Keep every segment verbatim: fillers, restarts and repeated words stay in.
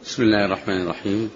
بسم الله الرحمن الرحيم.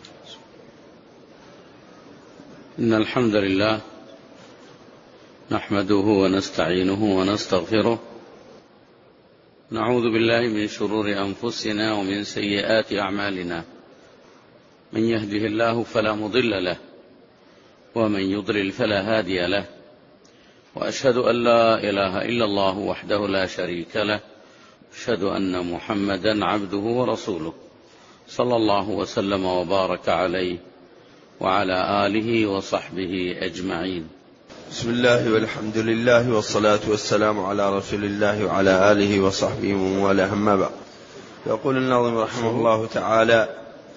إن الحمد لله نحمده ونستعينه ونستغفره، نعوذ بالله من شرور أنفسنا ومن سيئات أعمالنا، من يهده الله فلا مضل له ومن يضلل فلا هادي له، وأشهد أن لا إله إلا الله وحده لا شريك له، أشهد أن محمدا عبده ورسوله صلى الله وسلم وبارك عليه وعلى آله وصحبه أجمعين. بسم الله والحمد لله والصلاة والسلام على رسول الله وعلى آله وصحبه ومن والاه، أما بعد. يقول الناظم رحمه الله تعالى: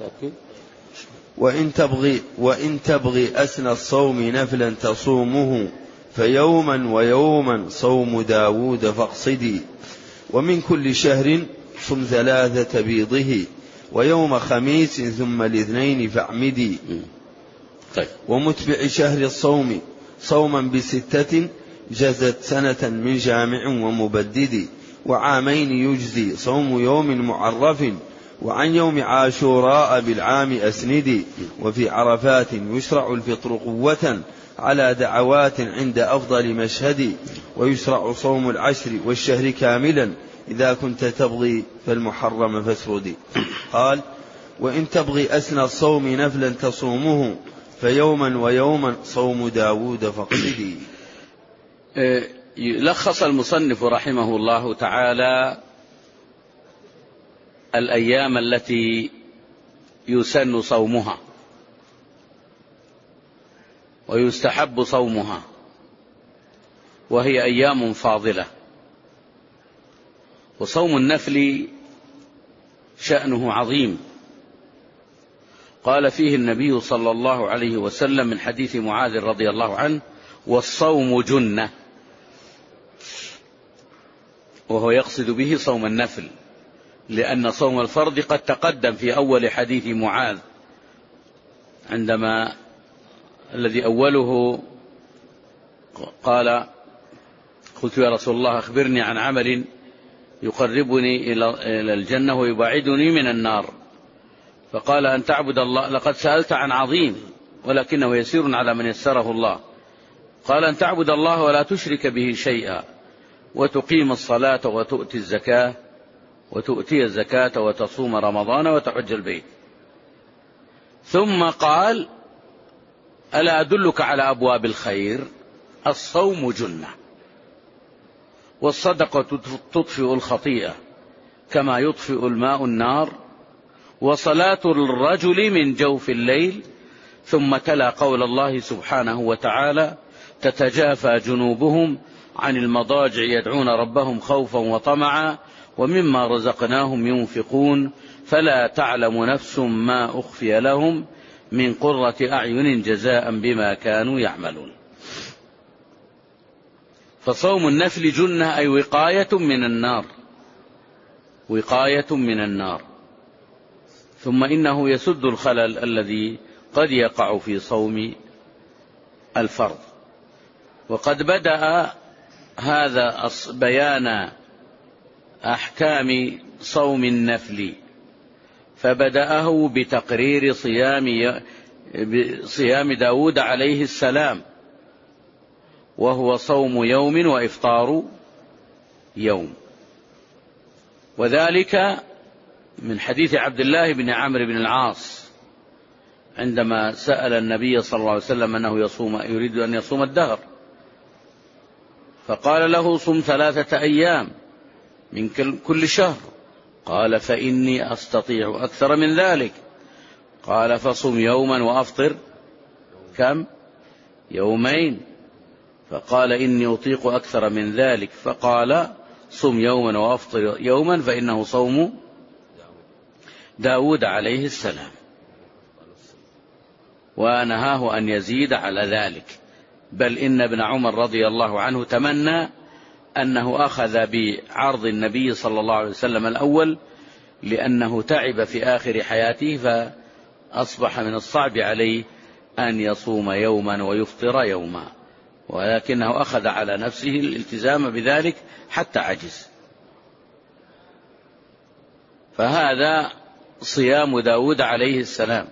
وإن تبغي, وإن تبغي أسنى الصوم نفلا تصومه، فيوما ويوما صوم داود فاقصدي، ومن كل شهر صم ثلاثة بيضه، ويوم خميس ثم الاثنين فاعمدي. طيب. ومتبع شهر الصوم صوما بستة، جزت سنة من جامع ومبدد، وعامين يجزي صوم يوم معرف، وعن يوم عاشوراء بالعام أسندي. وفي عرفات يشرع الفطر قوة على دعوات عند أفضل مشهد، ويشرع صوم العشر والشهر كاملا، إذا كنت تبغي فالمحرم فاسردي. قال: وإن تبغي أسنى الصوم نفلا تصومه، فيوما ويوما صوم داود فاقصدي. لخص المصنف رحمه الله تعالى الأيام التي يسن صومها ويستحب صومها، وهي أيام فاضلة. وصوم النفل شأنه عظيم، قال فيه النبي صلى الله عليه وسلم من حديث معاذ رضي الله عنه: والصوم جنة، وهو يقصد به صوم النفل، لأن صوم الفرض قد تقدم في أول حديث معاذ، عندما الذي أوله قال: قلت يا رسول الله أخبرني عن عمل يقربني إلى الجنة ويبعدني من النار، فقال: أن تعبد الله. لقد سألت عن عظيم ولكنه يسير على من يسره الله. قال: أن تعبد الله ولا تشرك به شيئا، وتقيم الصلاة وتؤتي الزكاة وتؤتي الزكاة وتصوم رمضان وتحج البيت. ثم قال: ألا أدلك على أبواب الخير؟ الصوم جنة، والصدقة تطفئ الخطيئة كما يطفئ الماء النار، وصلاة الرجل من جوف الليل. ثم تلا قول الله سبحانه وتعالى: تتجافى جنوبهم عن المضاجع يدعون ربهم خوفا وطمعا ومما رزقناهم ينفقون، فلا تعلم نفس ما أخفي لهم من قرة أعين جزاء بما كانوا يعملون. فصوم النفل جنة، أي وقاية من النار، وقاية من النار. ثم إنه يسد الخلل الذي قد يقع في صوم الفرض. وقد بدأ هذا بيان أحكام صوم النفل، فبدأه بتقرير صيام صيام داود عليه السلام، وهو صوم يوم وإفطار يوم، وذلك من حديث عبد الله بن عمرو بن العاص عندما سأل النبي صلى الله عليه وسلم أنه يصوم يريد أن يصوم الدهر، فقال له: صم ثلاثة أيام من كل شهر. قال: فإني أستطيع أكثر من ذلك. قال: فصم يوما وأفطر كم؟ يومين. فقال: إني أطيق أكثر من ذلك. فقال: صم يوما وأفطر يوما، فإنه صوم داود عليه السلام. ونهاه أن يزيد على ذلك، بل إن ابن عمر رضي الله عنه تمنى أنه أخذ بعرض النبي صلى الله عليه وسلم الأول، لأنه تعب في آخر حياته، فأصبح من الصعب عليه أن يصوم يوما ويفطر يوما، ولكنه أخذ على نفسه الالتزام بذلك حتى عجز. فهذا صيام داود عليه السلام،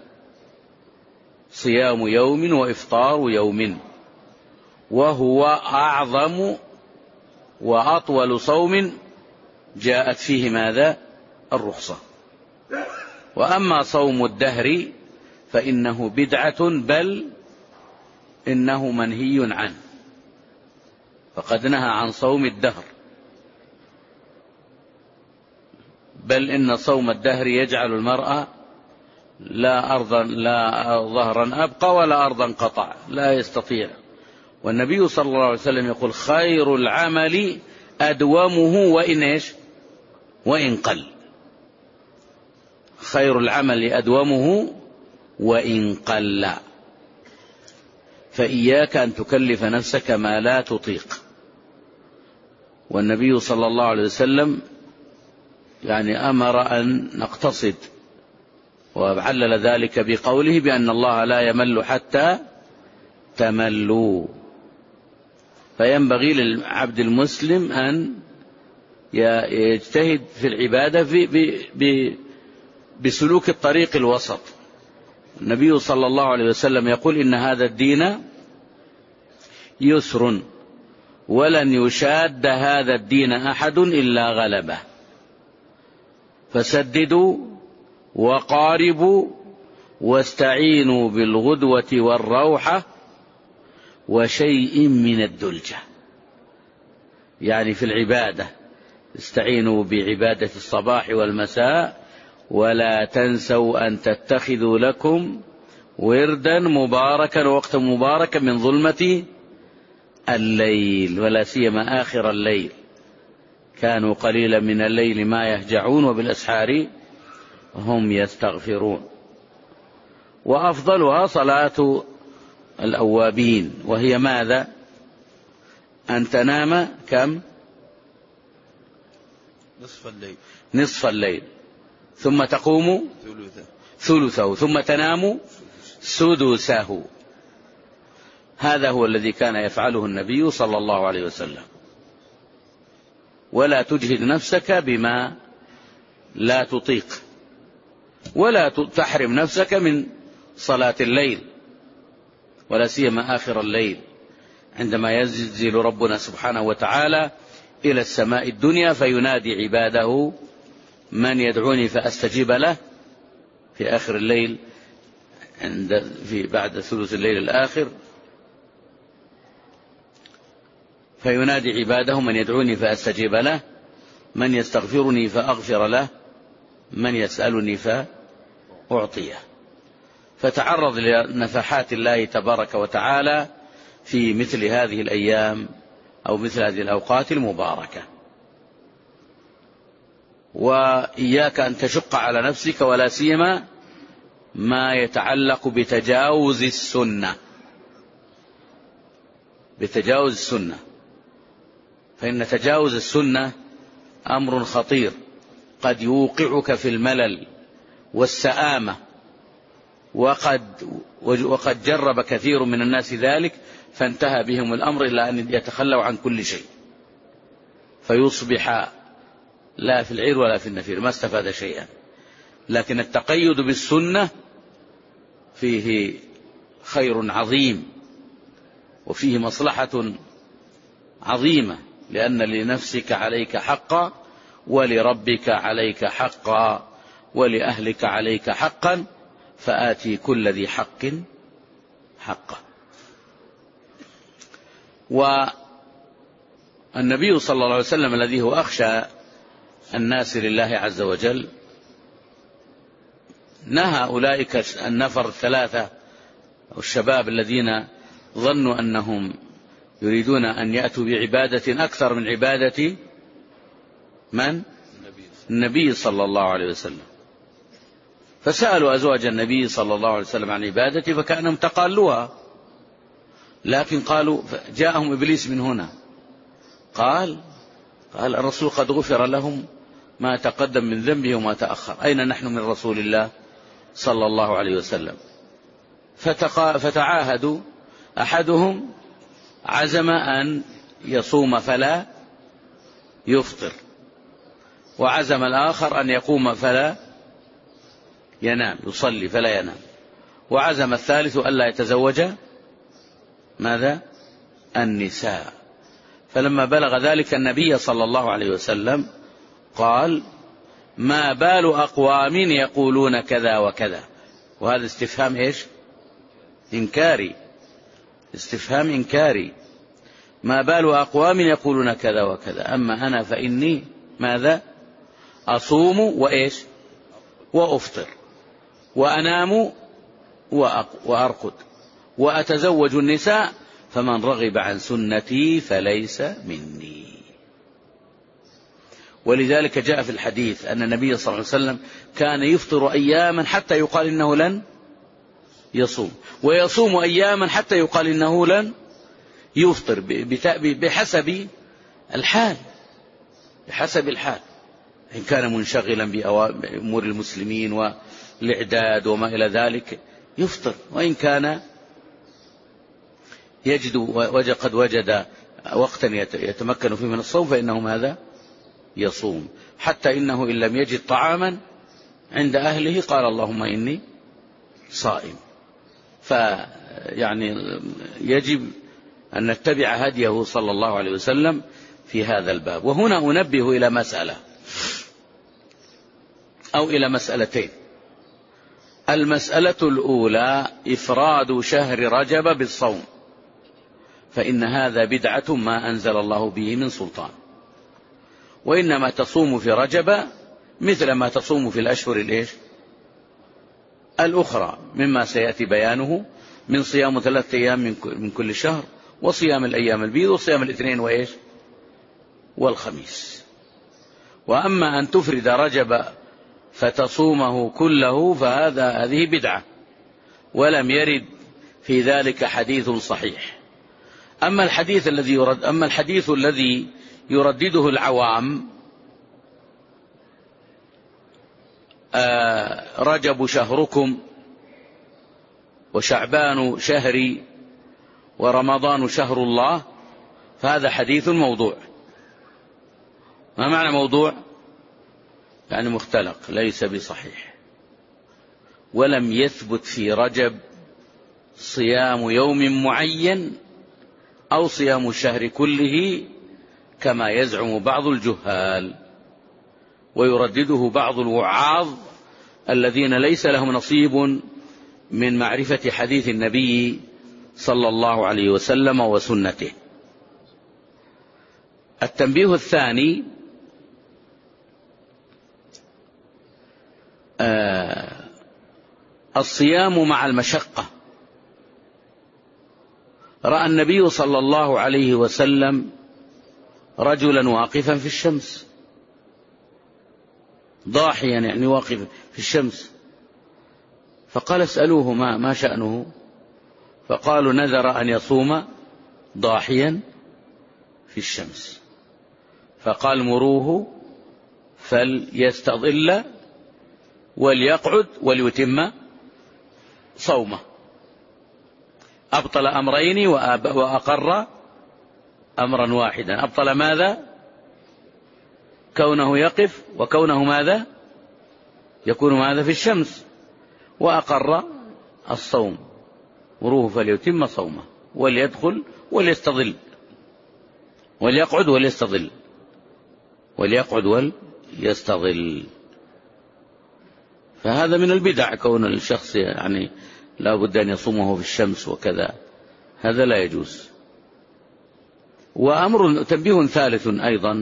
صيام يوم وإفطار يوم، وهو أعظم وأطول صوم جاءت فيه ماذا؟ الرخصة. وأما صوم الدهر فإنه بدعة، بل إنه منهي عنه، فقد نهى عن صوم الدهر، بل إن صوم الدهر يجعل المرأة لا أرضا لا ظهرا أبقى ولا أرضا قطع، لا يستطيع. والنبي صلى الله عليه وسلم يقول خير العمل أدومه وإن إيش؟ وإن قل. خير العمل أدومه وإن قل، فإياك أن تكلف نفسك ما لا تطيق. والنبي صلى الله عليه وسلم يعني أمر أن نقتصد، وعلل ذلك بقوله بأن الله لا يمل حتى تملوا. فينبغي للعبد المسلم أن يجتهد في العبادة في بسلوك الطريق الوسط. النبي صلى الله عليه وسلم يقول إن هذا الدين يسر ولن يشاد هذا الدين أحد إلا غلبه، فسددوا وقاربوا واستعينوا بالغدوة والروحة وشيء من الدلجة. يعني في العبادة استعينوا بعبادة الصباح والمساء، ولا تنسوا أن تتخذوا لكم وردا مباركا ووقتا مباركا من ظلمة الليل، ولا سيما آخر الليل، كانوا قليلا من الليل ما يهجعون وبالأسحار هم يستغفرون. وأفضلها صلاة الأوابين، وهي ماذا؟ أن تنام كم؟ نصف الليل نصف الليل، ثم تقوم ثلثه، ثم تنام سدسه. هذا هو الذي كان يفعله النبي صلى الله عليه وسلم. ولا تجهد نفسك بما لا تطيق، ولا تحرم نفسك من صلاة الليل، ولا سيما آخر الليل عندما ينزل ربنا سبحانه وتعالى إلى السماء الدنيا فينادي عباده من يدعوني فأستجيب له في آخر الليل، عند في بعد ثلث الليل الآخر، فينادي عباده من يدعوني فأستجيب له، من يستغفرني فأغفر له، من يسألني فأعطيه. فتعرض لنفحات الله تبارك وتعالى في مثل هذه الأيام أو مثل هذه الأوقات المباركة. وإياك أن تشق على نفسك، ولا سيما ما يتعلق بتجاوز السنة، بتجاوز السنة، فإن تجاوز السنة أمر خطير قد يوقعك في الملل والسآمة، وقد, وقد جرب كثير من الناس ذلك فانتهى بهم الأمر إلى أن يتخلوا عن كل شيء، فيصبح لا في العير ولا في النفير، ما استفاد شيئا. لكن التقيد بالسنة فيه خير عظيم، وفيه مصلحة عظيمة، لأن لنفسك عليك حقا، ولربك عليك حقا، ولأهلك عليك حقا، فآتي كل ذي حق حقه. والنبي صلى الله عليه وسلم الذي هو أخشى الناس لله عز وجل نهى أولئك النفر الثلاثة والشباب الذين ظنوا أنهم يريدون أن يأتوا بعبادة أكثر من عبادة من؟ النبي صلى الله عليه وسلم، فسألوا أزواج النبي صلى الله عليه وسلم عن عبادته فكأنهم تقالوها، لكن قالوا جاءهم إبليس من هنا، قال قال الرسول قد غفر لهم ما تقدم من ذنبه وما تأخر، أين نحن من رسول الله صلى الله عليه وسلم؟ فتعاهدوا، أحدهم عزم أن يصوم فلا يفطر، وعزم الآخر أن يقوم فلا ينام، يصلي فلا ينام. وعزم الثالث ألا يتزوج ماذا؟ النساء. فلما بلغ ذلك النبي صلى الله عليه وسلم قال: ما بال أقوام يقولون كذا وكذا. وهذا استفهام إيش؟ إنكاري، استفهام إنكاري. ما بال أقوام يقولون كذا وكذا، أما أنا فإني ماذا؟ أصوم وإيش؟ وأفطر، وأنام وأرقد، وأتزوج النساء، فمن رغب عن سنتي فليس مني. ولذلك جاء في الحديث أن النبي صلى الله عليه وسلم كان يفطر أياما حتى يقال إنه لن يصوم، ويصوم أياما حتى يقال إنه لن يفطر، بحسب الحال، بحسب الحال. إن كان منشغلا بأمور المسلمين والإعداد وما إلى ذلك يفطر، وإن كان يجد قد وجد وقتا يتمكن فيه من الصوم فإنه ماذا؟ يصوم. حتى إنه إن لم يجد طعاما عند أهله قال: اللهم إني صائم. فيعني يجب أن نتبع هديه صلى الله عليه وسلم في هذا الباب. وهنا أنبه إلى مسألة أو إلى مسألتين. المسألة الأولى إفراد شهر رجب بالصوم، فإن هذا بدعة ما أنزل الله به من سلطان، وإنما تصوم في رجب مثل ما تصوم في الأشهر الإيش؟ الأخرى، مما سيأتي بيانه من صيام ثلاثة أيام من كل شهر، وصيام الأيام البيض، وصيام الاثنين وإيش؟ والخميس. وأما أن تفرد رجب فتصومه كله فهذا هذه بدعة، ولم يرد في ذلك حديث صحيح. أما الحديث الذي يرد أما الحديث الذي يردده العوام: آه رجب شهركم، وشعبان شهري، ورمضان شهر الله، فهذا حديث موضوع. ما معنى موضوع؟ يعني مختلق، ليس بصحيح. ولم يثبت في رجب صيام يوم معين أو صيام الشهر كله كما يزعم بعض الجهال ويردده بعض الوعاظ الذين ليس لهم نصيب من معرفة حديث النبي صلى الله عليه وسلم وسنته. التنبيه الثاني: آه الصيام مع المشقة. رأى النبي صلى الله عليه وسلم رجلا واقفا في الشمس، ضاحيا يعني واقفا في الشمس، فقال: اسألوه ما, ما شأنه؟ فقالوا: نذر أن يصوم ضاحيا في الشمس. فقال: مروه فليستظل وليقعد وليتم صومه. أبطل أمرين وأقر أمرا واحدا. أبطل ماذا؟ كونه يقف، وكونه ماذا؟ يكون ماذا؟ في الشمس. وأقر الصوم: مروه فليتم صومه وليدخل وليستظل، وليقعد وليستظل، وليقعد وليستظل. فهذا من البدع، كون الشخص يعني لا بد أن يصومه في الشمس وكذا، هذا لا يجوز. وأمر تنبيه ثالث أيضا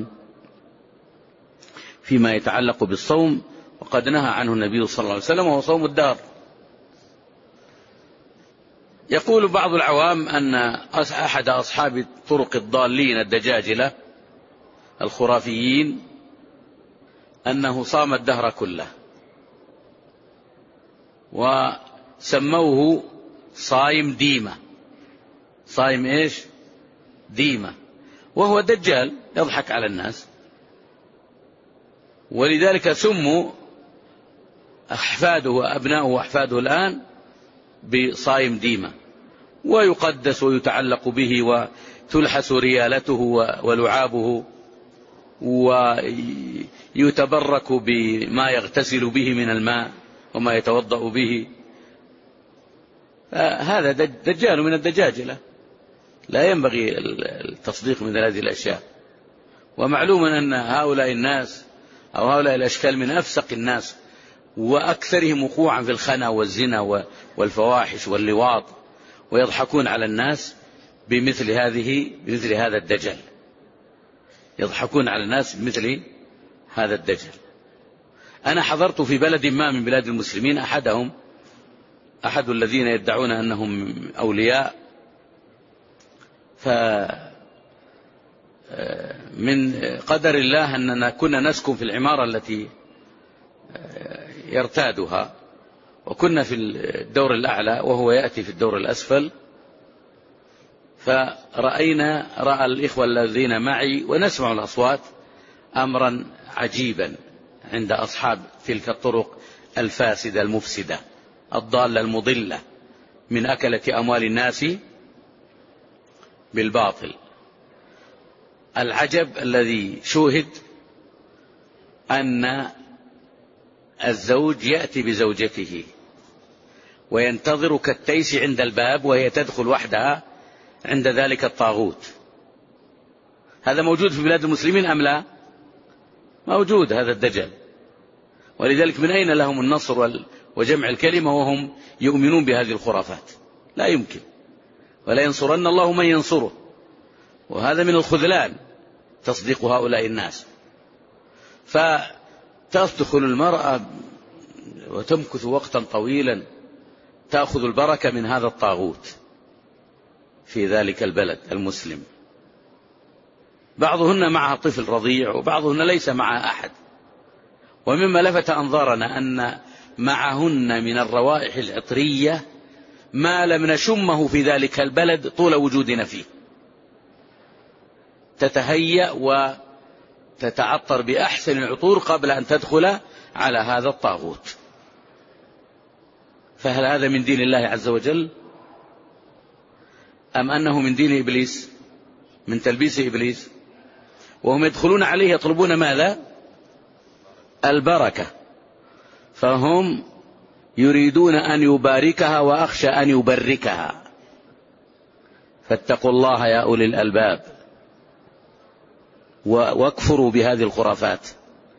فيما يتعلق بالصوم، وقد نهى عنه النبي صلى الله عليه وسلم، وهو صوم الدهر. يقول بعض العوام أن أحد أصحاب الطرق الضالين الدجاجلة الخرافيين أنه صام الدهر كله، وسموه صايم ديمة. صايم إيش؟ ديمة. وهو دجال يضحك على الناس، ولذلك سموا أحفاده وأبناؤه وأحفاده الآن بصايم ديمة، ويقدس ويتعلق به وتلحس ريالته ولعابه، ويتبرك بما يغتسل به من الماء وما يتوضأ به. هذا دجال من الدجاجلة، لا ينبغي التصديق من هذه الأشياء. ومعلوم أن هؤلاء الناس أو هؤلاء الأشكال من أفسق الناس وأكثرهم وقوعا في الخنا والزنا والفواحش واللواط، ويضحكون على الناس بمثل هذه بمثل هذا الدجل، يضحكون على الناس بمثل هذا الدجل. أنا حضرت في بلد ما من بلاد المسلمين أحدهم أحد الذين يدعون أنهم أولياء، فمن قدر الله أننا كنا نسكن في العمارة التي يرتادها، وكنا في الدور الأعلى وهو يأتي في الدور الأسفل، فرأينا رأى الإخوة الذين معي ونسمع الأصوات أمرا عجيبا عند أصحاب تلك الطرق الفاسدة المفسدة الضالة المضلة من أكلة أموال الناس بالباطل. العجب الذي شوهد أن الزوج يأتي بزوجته وينتظر كالتيس عند الباب وهي تدخل وحدها عند ذلك الطاغوت. هذا موجود في بلاد المسلمين أم لا؟ موجود هذا الدجل. ولذلك من أين لهم النصر وجمع الكلمة وهم يؤمنون بهذه الخرافات؟ لا يمكن. ولا ينصرن الله من ينصره. وهذا من الخذلان تصديق هؤلاء الناس. فتدخل المرأة وتمكث وقتا طويلا تأخذ البركة من هذا الطاغوت في ذلك البلد المسلم. بعضهن معها طفل رضيع وبعضهن ليس معها أحد. ومما لفت أنظارنا أن معهن من الروائح العطرية ما لم نشمه في ذلك البلد طول وجودنا فيه. تتهيأ وتتعطر بأحسن العطور قبل أن تدخل على هذا الطاغوت. فهل هذا من دين الله عز وجل أم أنه من دين إبليس، من تلبيس إبليس؟ وهم يدخلون عليه يطلبون ماذا؟ البركة. فهم يريدون أن يباركها وأخشى أن يبركها. فاتقوا الله يا أولي الألباب واكفروا بهذه الخرافات.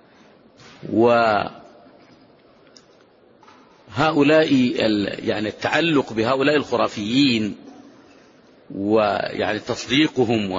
وهؤلاء يعني التعلق بهؤلاء الخرافيين ويعني تصديقهم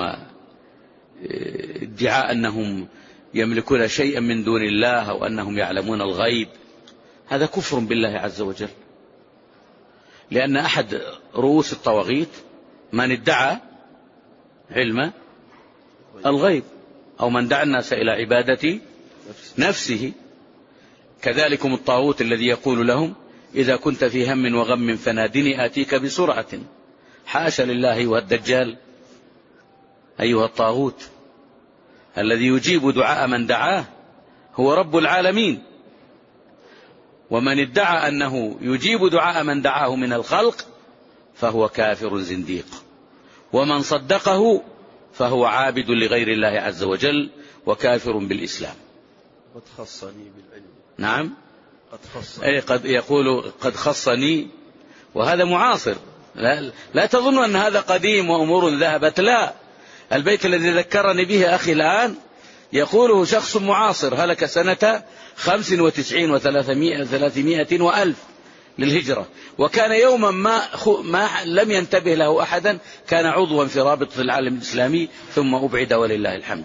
وادعاء أنهم يملكون شيئا من دون الله أو أنهم يعلمون الغيب، هذا كفر بالله عز وجل. لأن أحد رؤوس الطواغيت من ادعى علم الغيب أو من دعا الناس إلى عبادة نفسه. كذلكم الطاغوت الذي يقول لهم إذا كنت في هم وغم فنادني آتيك بسرعة. حاشا لله أيها الدجال أيها الطاغوت الذي يجيب دعاء من دعاه هو رب العالمين. ومن ادعى أنه يجيب دعاء من دعاه من الخلق فهو كافر زنديق، ومن صدقه فهو عابد لغير الله عز وجل وكافر بالإسلام. قد خصني بالعلم. نعم قد خصني. أي قد يقول قد خصني، وهذا معاصر. لا, لا تظن أن هذا قديم وأمور ذهبت، لا. البيت الذي ذكرني به أخي الآن يقوله شخص معاصر هلك سنة خمس وتسعين وثلاثمائة وألف للهجرة، وكان يوما ما, ما لم ينتبه له أحدا، كان عضوا في رابطة العالم الإسلامي ثم أبعد ولله الحمد.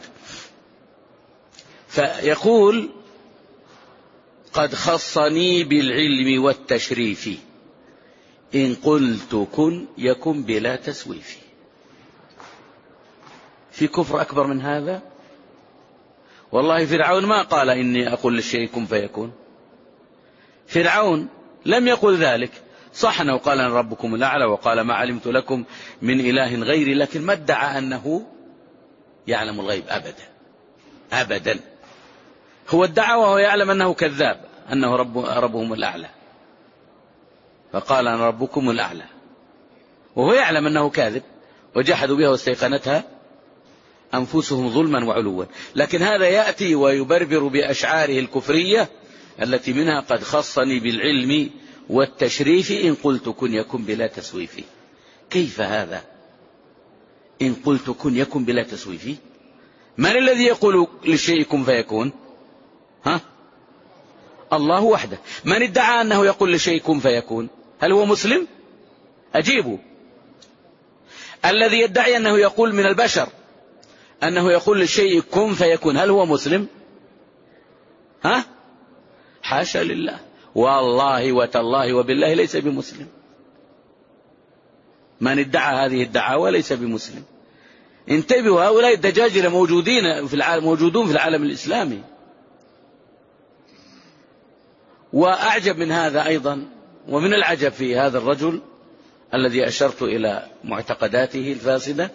فيقول قد خصني بالعلم والتشريف إن قلت كن يكن بلا تسويف. في كفر أكبر من هذا؟ والله فرعون ما قال إني أقول للشيء كن فيكون. فرعون لم يقل ذلك. صح أنه قال أنا ربكم الأعلى وقال ما علمت لكم من إله غيري، لكن ما ادعى أنه يعلم الغيب أبدا أبدا. هو ادعى وهو يعلم أنه كذاب، أنه رب ربهم الأعلى، فقال أنا ربكم الأعلى وهو يعلم أنه كاذب، وجحدوا بها واستيقنتها أنفسهم ظلما وعلوا. لكن هذا يأتي ويبربر بأشعاره الكفرية التي منها قد خصني بالعلم والتشريف إن قلت كن يكن بلا تسويف. كيف هذا؟ إن قلت كن يكن بلا تسويف، من الذي يقول للشيء كن فيكون؟ ها؟ الله وحده. من ادعى أنه يقول للشيء كن فيكون؟ هل هو مسلم؟ أجيبوا. الذي يدعي أنه يقول من البشر أنه يقول للشيء كن فيكون، هل هو مسلم؟ ها؟ حاشا لله، والله وتالله وبالله ليس بمسلم. من ادعى هذه الدعاوى ليس بمسلم. انتبهوا، هؤلاء الدجاجلة موجودين في العالم، موجودون في العالم الإسلامي. وأعجب من هذا أيضا، ومن العجب في هذا الرجل الذي أشرت إلى معتقداته الفاسدة،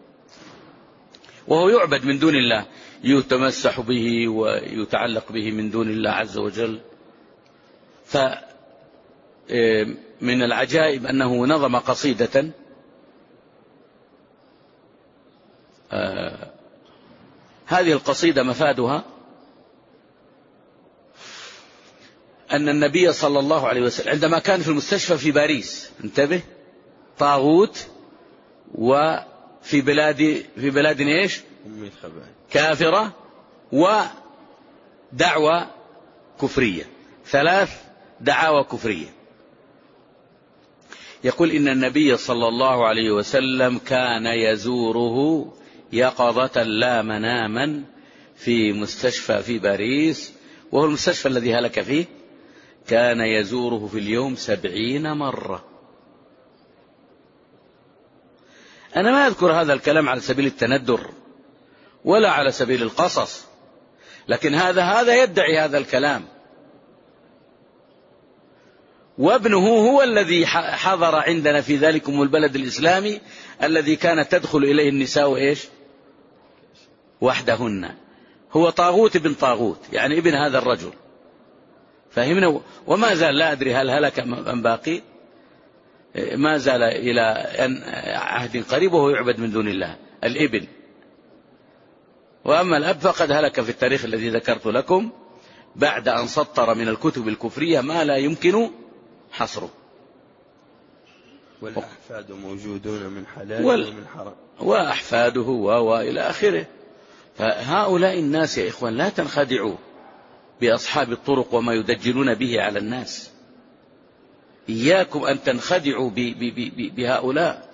وهو يعبد من دون الله، يتمسح به ويتعلق به من دون الله عز وجل. فمن العجائب أنه نظم قصيدة آه هذه القصيدة مفادها أن النبي صلى الله عليه وسلم عندما كان في المستشفى في باريس، انتبه، طاغوت وفي بلاد في بلاد ايش؟ كافرة ودعوة كفرية، ثلاث دعاوى كفرية. يقول إن النبي صلى الله عليه وسلم كان يزوره يقظة لا مناما في مستشفى في باريس، وهو المستشفى الذي هلك فيه، كان يزوره في اليوم سبعين مرة. أنا ما أذكر هذا الكلام على سبيل التندر ولا على سبيل القصص، لكن هذا هذا يدعي هذا الكلام، وابنه هو الذي حضر عندنا في ذلكم البلد الإسلامي الذي كانت تدخل إليه النساء إيش؟ وحدهن. هو طاغوت ابن طاغوت، يعني ابن هذا الرجل، فهمنا. وما زال لا أدري هل هلك أم باقي، ما زال إلى أن عهد قريب وهو يعبد من دون الله الابن. وأما الأب فقد هلك في التاريخ الذي ذكرت لكم بعد أن سطر من الكتب الكفرية ما لا يمكن حصره. والأحفاد موجودون من حلال وال... ومن حرام، وأحفاده وإلى آخره. فهؤلاء الناس يا إخوان لا تنخدعوا بأصحاب الطرق وما يدجلون به على الناس. إياكم أن تنخدعوا ب... ب... ب... بهؤلاء.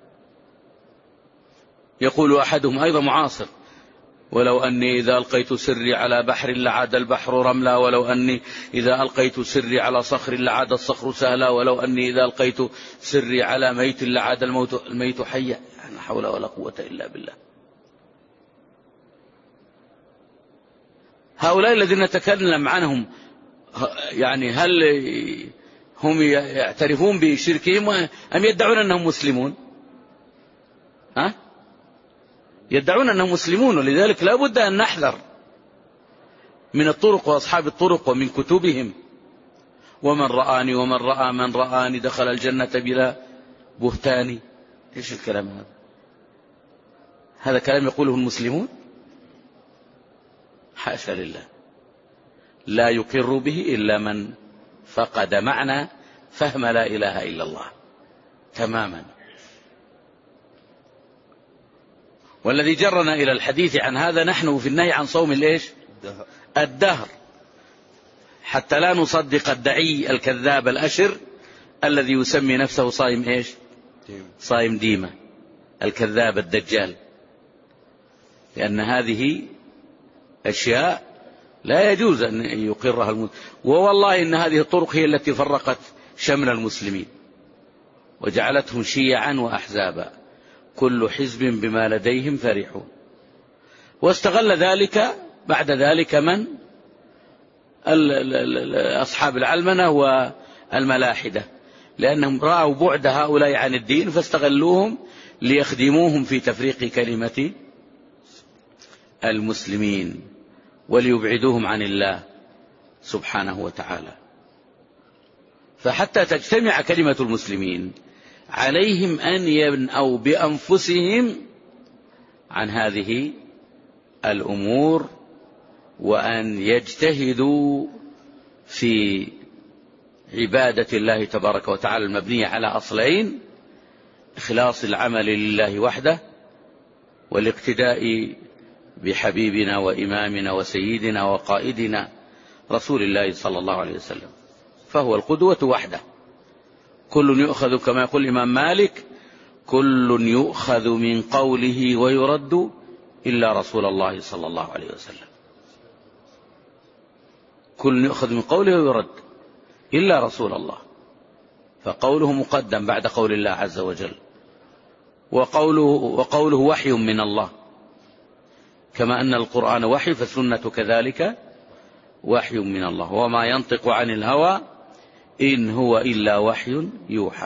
يقول أحدهم أيضا معاصر: ولو أني إذا ألقيت سري على بحر لعاد البحر رملا، ولو أني إذا ألقيت سري على صخر لعاد الصخر سهلا، ولو أني إذا ألقيت سري على ميت لعاد الموت الميت حيا. لا حول ولا قوة إلا بالله. هؤلاء الذين نتكلم عنهم يعني هل هم يعترفون بشركهم أم يدعون أنهم مسلمون؟ ها؟ يدعون أنهم مسلمون. ولذلك لا بد أن نحذر من الطرق وأصحاب الطرق ومن كتبهم. ومن رآني ومن رأى من رآني دخل الجنة بلا بهتان. إيش الكلام هذا؟ هذا كلام يقوله المسلمون؟ حاشا لله، لا يقر به إلا من فقد معنى فهم لا إله إلا الله تماما. والذي جرنا إلى الحديث عن هذا نحن في النهي عن صوم الإيش؟ الدهر، حتى لا نصدق الدعي الكذاب الأشر الذي يسمي نفسه صائم إيش؟ صائم ديمة، الكذاب الدجال، لأن هذه أشياء لا يجوز أن يقرها المسلم. ووالله إن هذه الطرق هي التي فرقت شمل المسلمين وجعلتهم شيعا وأحزابا، كل حزب بما لديهم فرحون. واستغل ذلك بعد ذلك من؟ أصحاب العلمنة والملاحدة، لأنهم رأوا بعد هؤلاء عن الدين فاستغلوهم ليخدموهم في تفريق كلمة المسلمين وليبعدوهم عن الله سبحانه وتعالى. فحتى تجتمع كلمة المسلمين عليهم أن ينأوا بأنفسهم عن هذه الأمور، وأن يجتهدوا في عبادة الله تبارك وتعالى المبنية على أصلين: إخلاص العمل لله وحده، والاقتداء بحبيبنا وإمامنا وسيدنا وقائدنا رسول الله صلى الله عليه وسلم، فهو القدوة وحده. كل يؤخذ كما يقول الإمام مالك: كل يؤخذ من قوله ويرد إلا رسول الله صلى الله عليه وسلم. كل يؤخذ من قوله ويرد إلا رسول الله، فقوله مقدم بعد قول الله عز وجل، وقوله, وقوله وحي من الله، كما أن القرآن وحي فالسنة كذلك وحي من الله. وما ينطق عن الهوى إن هو إلا وحي يوحى.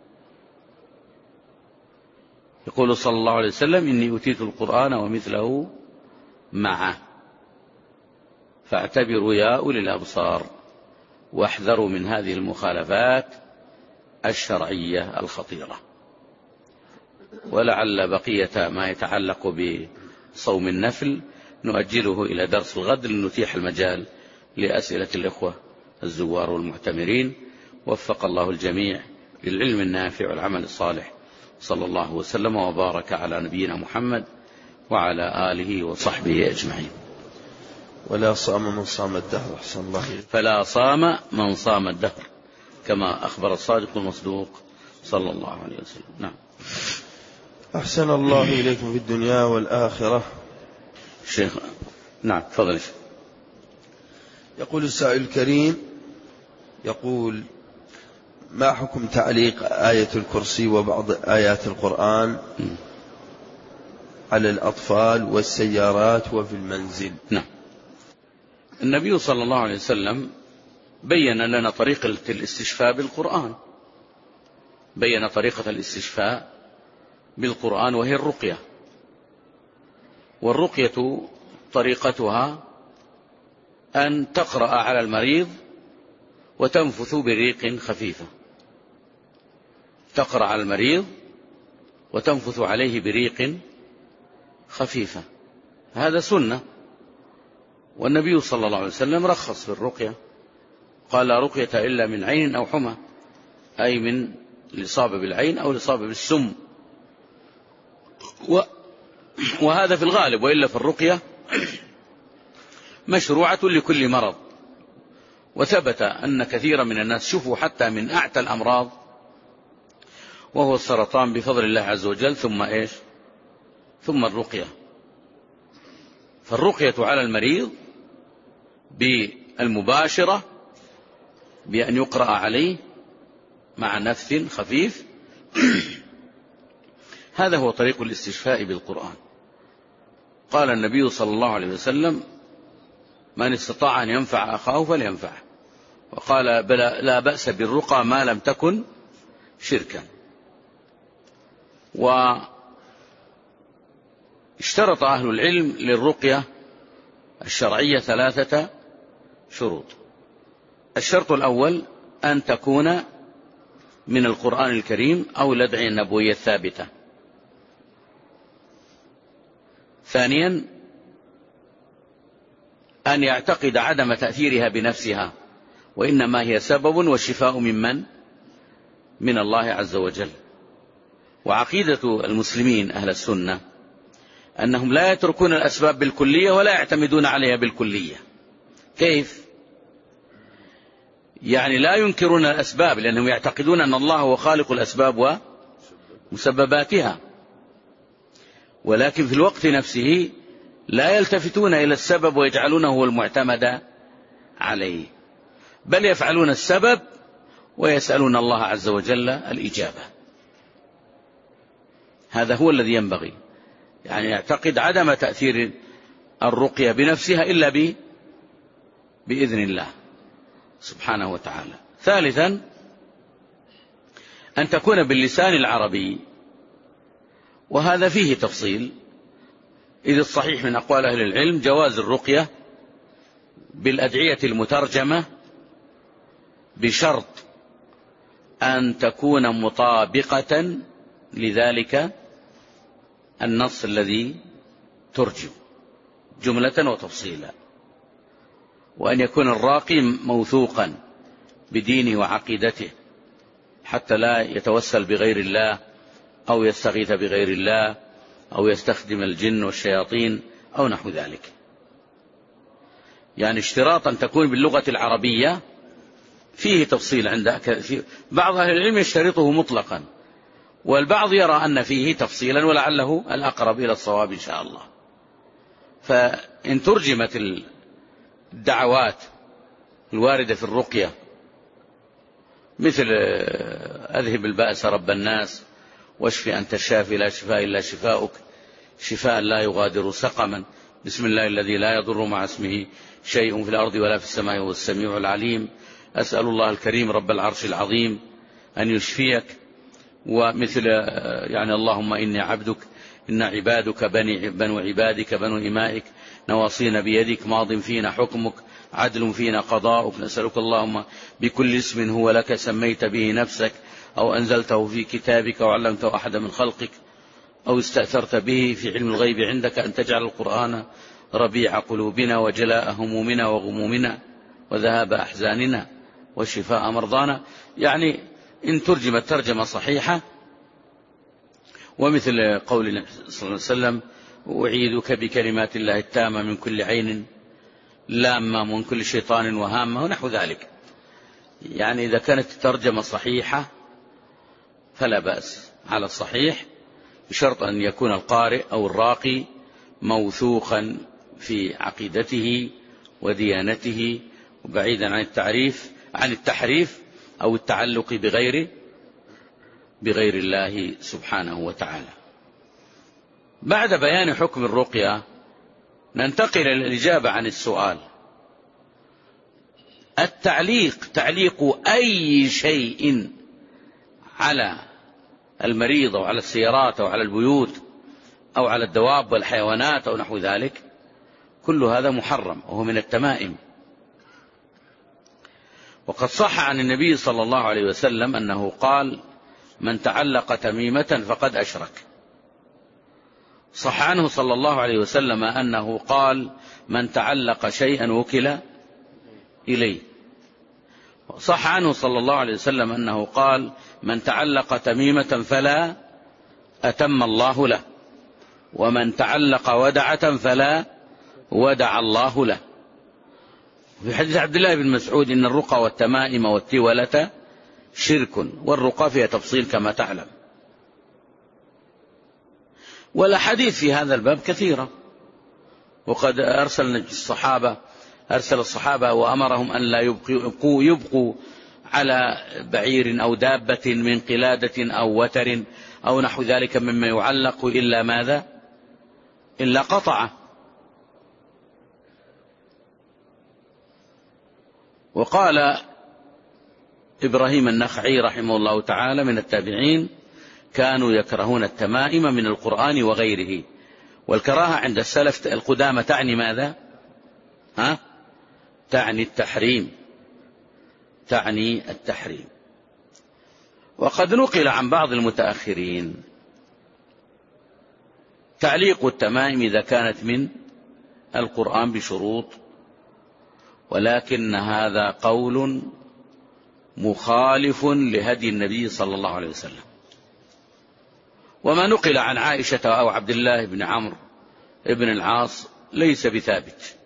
يقول صلى الله عليه وسلم: إني أوتيت القرآن ومثله معه فاعتبروا يا أولي الأبصار واحذروا من هذه المخالفات الشرعية الخطيرة. ولعل بقية ما يتعلق بصوم النفل نؤجله إلى درس الغد لنتيح المجال لأسئلة الإخوة الزوار والمعتمرين. وفق الله الجميع للعلم النافع والعمل الصالح. صلى الله وسلم وبارك على نبينا محمد وعلى آله وصحبه أجمعين. ولا صام من صام الدهر. أحسن الله إليك. فلا صام من صام الدهر، كما أخبر الصادق المصدوق صلى الله عليه وسلم. نعم. أحسن الله إليكم في الدنيا والآخرة. شيخ نعم تفضل. يقول السائل الكريم، يقول: ما حكم تعليق آية الكرسي وبعض آيات القرآن على الأطفال والسيارات وفي المنزل؟ نعم. النبي صلى الله عليه وسلم بين لنا طريقة الاستشفاء بالقرآن، بين طريقة الاستشفاء بالقرآن وهي الرقية. والرقية طريقتها أن تقرأ على المريض وتنفث بريق خفيفة، تقرأ على المريض وتنفث عليه بريق خفيفة، هذا سنة. والنبي صلى الله عليه وسلم رخص في الرقية، قال: لا رقية إلا من عين أو حمى، أي من الإصابة بالعين أو الإصابة بالسم، وهذا في الغالب، وإلا في الرقية مشروعة لكل مرض. وثبت أن كثيرا من الناس شفوا حتى من أعتى الأمراض وهو السرطان بفضل الله عز وجل، ثم إيش؟ ثم الرقية. فالرقية على المريض بالمباشرة بأن يقرأ عليه مع نفث خفيف هذا هو طريق الاستشفاء بالقرآن. قال النبي صلى الله عليه وسلم: من استطاع أن ينفع أخاه فلينفعه. وقال: بلا لا بأس بالرقى ما لم تكن شركا. واشترط أهل العلم للرقية الشرعية ثلاثة شروط. الشرط الأول أن تكون من القرآن الكريم أو الأدعية النبوية الثابتة. ثانيا أن يعتقد عدم تأثيرها بنفسها، وإنما هي سبب والشفاء ممن؟ من الله عز وجل. وعقيدة المسلمين أهل السنة أنهم لا يتركون الأسباب بالكلية ولا يعتمدون عليها بالكلية. كيف؟ يعني لا ينكرون الأسباب لأنهم يعتقدون أن الله هو خالق الأسباب ومسبباتها، ولكن في الوقت نفسه لا يلتفتون إلى السبب ويجعلونه هو المعتمد عليه، بل يفعلون السبب ويسألون الله عز وجل الإجابة. هذا هو الذي ينبغي، يعني يعتقد عدم تأثير الرقية بنفسها إلا ب... بإذن الله سبحانه وتعالى. ثالثا أن تكون باللسان العربي، وهذا فيه تفصيل، إذ الصحيح من أقوال أهل العلم جواز الرقية بالأدعية المترجمة بشرط أن تكون مطابقة لذلك النص الذي ترجم جملة وتفصيلا. وأن يكون الراقي موثوقا بدينه وعقيدته حتى لا يتوسل بغير الله أو يستغيث بغير الله أو يستخدم الجن والشياطين أو نحو ذلك. يعني اشتراطا تكون باللغة العربية فيه تفصيل عند بعض أهل العلم يشترطه مطلقا، والبعض يرى أن فيه تفصيلا ولعله الأقرب إلى الصواب إن شاء الله. فإن ترجمت الدعوات الواردة في الرقية مثل أذهب البأس رب الناس، واشفي أنت الشافي لا شفاء إلا شفاؤك، شفاء لا يغادر سقما، بسم الله الذي لا يضر مع اسمه شيء في الأرض ولا في السماء وهو السميع العليم، أسأل الله الكريم رب العرش العظيم أن يشفيك، ومثل يعني اللهم إني عبدك إن عبادك بني بنو عبادك بنو إمائك نواصينا بيدك ماض فينا حكمك عدل فينا قضاؤك، نسألك اللهم بكل اسم هو لك سميت به نفسك أو أنزلته في كتابك وعلمته أحد من خلقك أو استأثرت به في علم الغيب عندك أن تجعل القرآن ربيع قلوبنا وجلاء همومنا وغمومنا وذهاب أحزاننا وشفاء مرضانا. يعني إن ترجمت ترجمة صحيحة، ومثل قول النبي صلى الله عليه وسلم أعيذك بكلمات الله التامة من كل عين لامة ومن كل شيطان وهامة ونحو ذلك. يعني إذا كانت الترجمة صحيحة فلا بأس على الصحيح، بشرط أن يكون القارئ أو الراقي موثوقا في عقيدته وديانته وبعيدا عن التعريف عن التحريف أو التعلق بغير بغير الله سبحانه وتعالى. بعد بيان حكم الرقية ننتقل إلى الإجابة عن السؤال. التعليق تعليق أي شيء على المريض أو على السيارات أو على البيوت أو على الدواب والحيوانات أو نحو ذلك، كل هذا محرم وهو من التمائم. وقد صح عن النبي صلى الله عليه وسلم أنه قال من تعلق تميمة فقد أشرك. صح عنه صلى الله عليه وسلم أنه قال من تعلق شيئا وكل إليه. صح عنه صلى الله عليه وسلم أنه قال من تعلق تميمة فلا أتم الله له، ومن تعلق ودعة فلا ودع الله له. في حديث عبد الله بن مسعود إن الرقى والتمائم والتولة شرك، والرقى فيها تفصيل كما تعلم. والأحاديث في هذا الباب كثيرة، وقد أرسل الصحابة أرسل الصحابة وأمرهم أن لا يبقوا, يبقوا على بعير أو دابة من قلادة أو وتر أو نحو ذلك مما يعلق إلا ماذا؟ إلا قطعه. وقال إبراهيم النخعي رحمه الله تعالى من التابعين كانوا يكرهون التمائم من القرآن وغيره. والكراهة عند السلف القدامى تعني ماذا؟ ها؟ تعني التحريم تعني التحريم. وقد نقل عن بعض المتأخرين تعليق التمائم إذا كانت من القرآن بشروط، ولكن هذا قول مخالف لهدي النبي صلى الله عليه وسلم. وما نقل عن عائشة أو عبد الله بن عمرو بن العاص ليس بثابت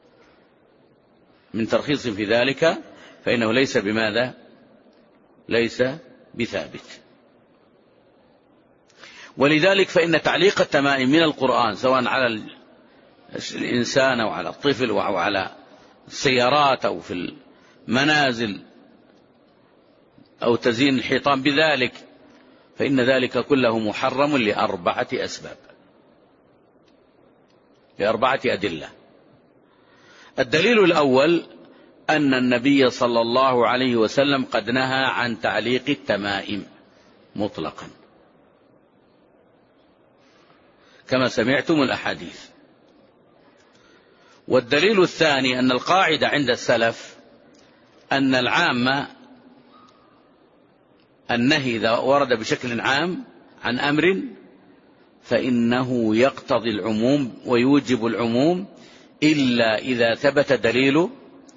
من ترخيص في ذلك، فإنه ليس بماذا؟ ليس بثابت. ولذلك فإن تعليق التمائم من القرآن سواء على الإنسان أو على الطفل أو على السيارات أو في المنازل أو تزيين الحيطان بذلك، فإن ذلك كله محرم لأربعة أسباب، لأربعة أدلة. الدليل الأول أن النبي صلى الله عليه وسلم قد نهى عن تعليق التمائم مطلقا كما سمعتم الأحاديث. والدليل الثاني أن القاعدة عند السلف أن العامة النهي إذا ورد بشكل عام عن أمر فإنه يقتضي العموم ويوجب العموم إلا إذا ثبت دليل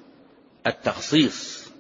التخصيص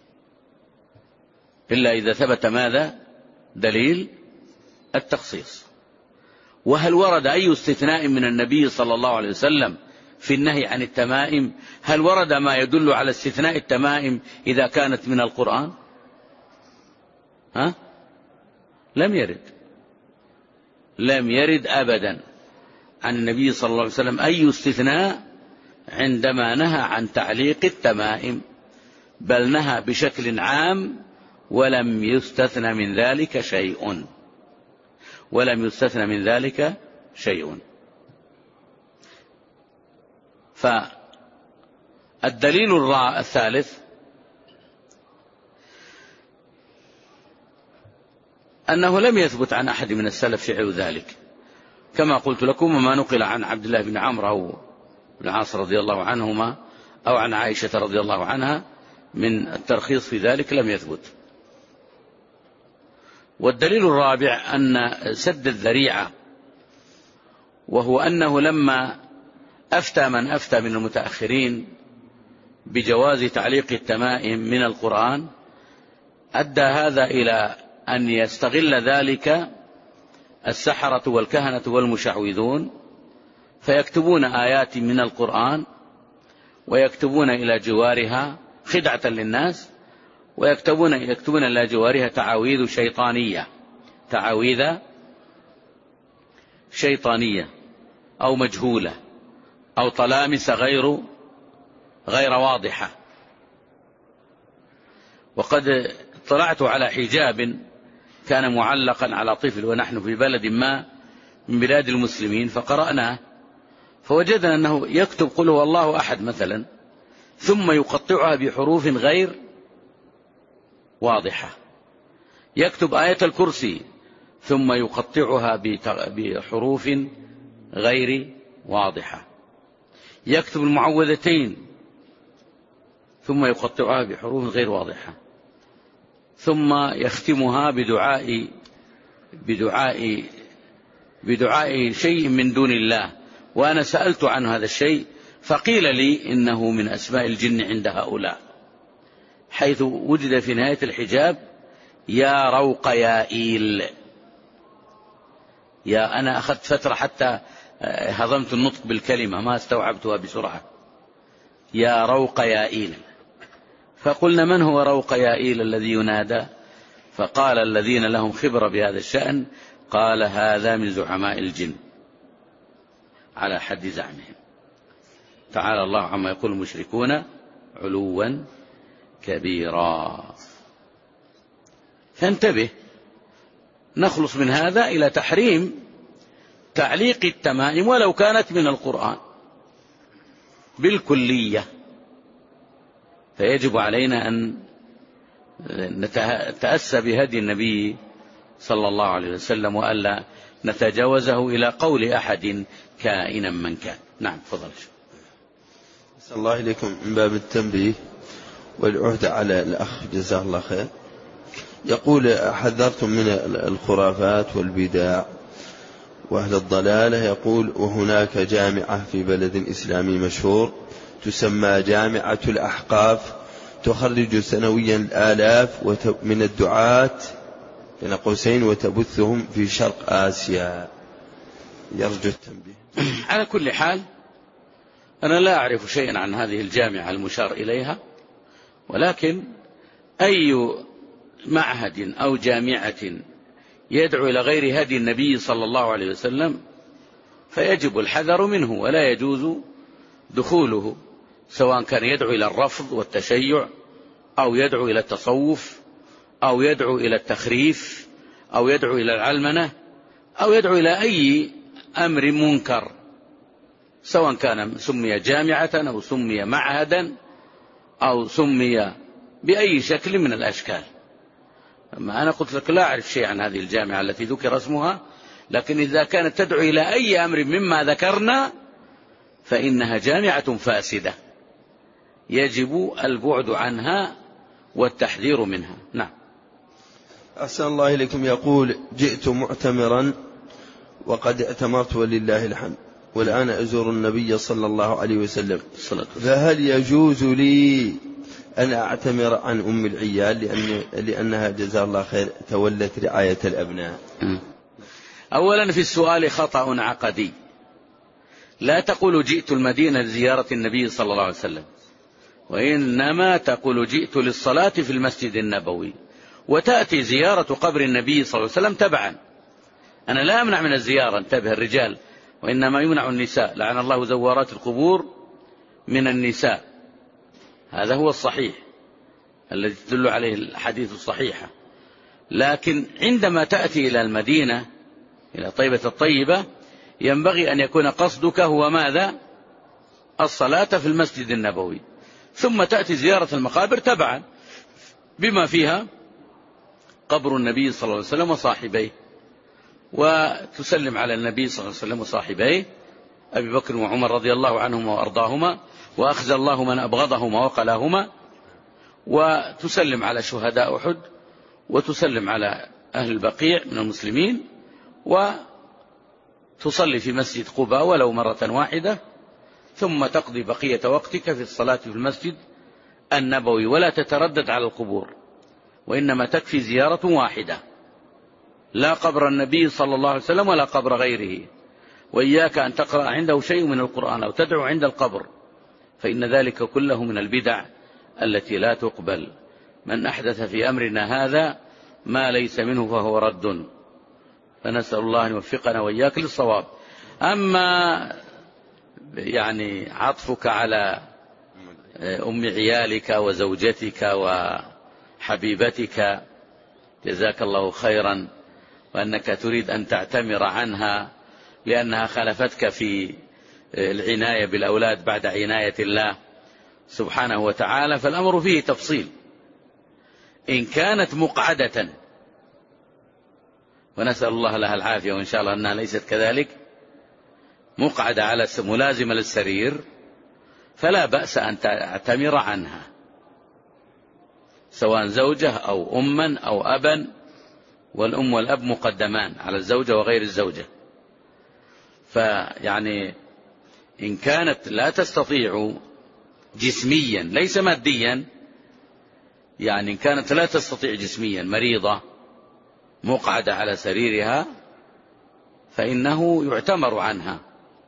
إلا إذا ثبت ماذا؟ دليل التخصيص. وهل ورد أي استثناء من النبي صلى الله عليه وسلم في النهي عن التمائم؟ هل ورد ما يدل على استثناء التمائم إذا كانت من القرآن؟ ها؟ لم يرد لم يرد أبدا عن النبي صلى الله عليه وسلم أي استثناء عندما نهى عن تعليق التمائم، بل نهى بشكل عام ولم يستثنى من ذلك شيء ولم يستثنى من ذلك شيء. فالدليل الثالث أنه لم يثبت عن أحد من السلف فعل ذلك، كما قلت لكم، وما نقل عن عبد الله بن عمرو أو بن عاص رضي الله عنهما أو عن عائشة رضي الله عنها من الترخيص في ذلك لم يثبت. والدليل الرابع أن سد الذريعة، وهو أنه لما أفتى من أفتى من المتأخرين بجواز تعليق التمائم من القرآن، أدى هذا إلى أن يستغل ذلك السحرة والكهنة والمشعوذون، فيكتبون آيات من القرآن ويكتبون إلى جوارها خدعة للناس، ويكتبون يكتبون إلى جوارها تعاويذ شيطانية تعاويذ شيطانية أو مجهولة أو طلامس غير غير واضحة. وقد اطلعت على حجاب كان معلقا على طفل ونحن في بلد ما من بلاد المسلمين، فقرأناه فوجدنا أنه يكتب قل هو الله أحد مثلا، ثم يقطعها بحروف غير واضحة، يكتب آية الكرسي ثم يقطعها بحروف غير واضحة، يكتب المعوذتين ثم يقطعها بحروف غير واضحة، ثم يختمها بدعاء بدعاء بدعاء شيء من دون الله. وأنا سألت عن هذا الشيء فقيل لي إنه من أسماء الجن عند هؤلاء، حيث وجد في نهاية الحجاب يا روق يا إيل. يا أنا أخذت فترة حتى هضمت النطق بالكلمة، ما استوعبتها بسرعة. يا روق يا إيل. فقلنا من هو روق يا إيل الذي ينادى؟ فقال الذين لهم خبرة بهذا الشأن قال هذا من زعماء الجن على حد زعمهم. تعالى الله عما يقول المشركون علوا كبيرا. فانتبه، نخلص من هذا إلى تحريم تعليق التمائم ولو كانت من القرآن بالكلية. فيجب علينا أن نتأسى بهدي النبي صلى الله عليه وسلم وألا نتجاوزه إلى قول أحد كائنا من كان. نعم تفضل. أسأل الله إليكم من باب التنبيه والعهد على الأخ جزاه الله خير. يقول حذرتم من الخرافات والبدع وأهل الضلالة. يقول وهناك جامعة في بلد إسلامي مشهور تسمى جامعة الأحقاف، تخرج سنويا الآلاف من الدعاة بين قوسين وتبثهم في شرق آسيا. يرجو التنبيه. على كل حال أنا لا أعرف شيئا عن هذه الجامعة المشار إليها، ولكن أي معهد أو جامعة يدعو إلى غير هدي النبي صلى الله عليه وسلم فيجب الحذر منه ولا يجوز دخوله، سواء كان يدعو إلى الرفض والتشيع أو يدعو إلى التصوف أو يدعو إلى التخريف أو يدعو إلى العلمنة أو يدعو إلى أي أمر منكر، سواء كان سمي جامعة أو سمي معهدا أو سمي بأي شكل من الأشكال. أما أنا قلت لك لا أعرف شيء عن هذه الجامعة التي ذكر اسمها، لكن إذا كانت تدعو إلى أي أمر مما ذكرنا فإنها جامعة فاسدة يجب البعد عنها والتحذير منها. نعم. أحسن الله إليكم. يقول جئت معتمرا وقد اعتمرت ولله الحمد، والآن أزور النبي صلى الله عليه وسلم، فهل يجوز لي أن أعتمر عن أم العيال لأن لأنها جزاها الله خير تولت رعاية الأبناء. أولا في السؤال خطأ عقدي. لا تقول جئت المدينة لزيارة النبي صلى الله عليه وسلم، وإنما تقول جئت للصلاة في المسجد النبوي، وتأتي زيارة قبر النبي صلى الله عليه وسلم تبعا. أنا لا أمنع من الزيارة، انتبه الرجال، وإنما يمنع النساء. لعن الله زوارات القبور من النساء، هذا هو الصحيح الذي تدل عليه الحديث الصحيحة. لكن عندما تأتي إلى المدينة إلى طيبة الطيبة ينبغي أن يكون قصدك هو ماذا؟ الصلاة في المسجد النبوي، ثم تأتي زيارة المقابر تبعا بما فيها قبر النبي صلى الله عليه وسلم وصاحبيه، وتسلم على النبي صلى الله عليه وسلم وصاحبيه أبي بكر وعمر رضي الله عنهما وأرضاهما، وأخزى الله من أبغضهما وقلاهما، وتسلم على شهداء أحد، وتسلم على أهل البقيع من المسلمين، وتصلي في مسجد قباء ولو مرة واحدة، ثم تقضي بقية وقتك في الصلاة في المسجد النبوي، ولا تتردد على القبور، وإنما تكفي زيارة واحدة، لا قبر النبي صلى الله عليه وسلم ولا قبر غيره. وإياك أن تقرأ عنده شيء من القرآن أو تدعو عند القبر، فإن ذلك كله من البدع التي لا تقبل. من أحدث في أمرنا هذا ما ليس منه فهو رد، فنسأل الله أن يوفقنا وإياك للصواب. أما يعني عطفك على أم عيالك وزوجتك وحبيبتك جزاك الله خيرا، وأنك تريد أن تعتمر عنها لأنها خلفتك في العناية بالأولاد بعد عناية الله سبحانه وتعالى، فالأمر فيه تفصيل. إن كانت مقعدة، ونسأل الله لها العافية وإن شاء الله أنها ليست كذلك، مقعدة على ملازمة للسرير، فلا بأس أن تعتمر عنها، سواء زوجة أو أما أو أبا، والأم والأب مقدمان على الزوجة وغير الزوجة. فيعني إن كانت لا تستطيع جسميا ليس ماديا، يعني إن كانت لا تستطيع جسميا مريضة مقعدة على سريرها فإنه يعتمر عنها.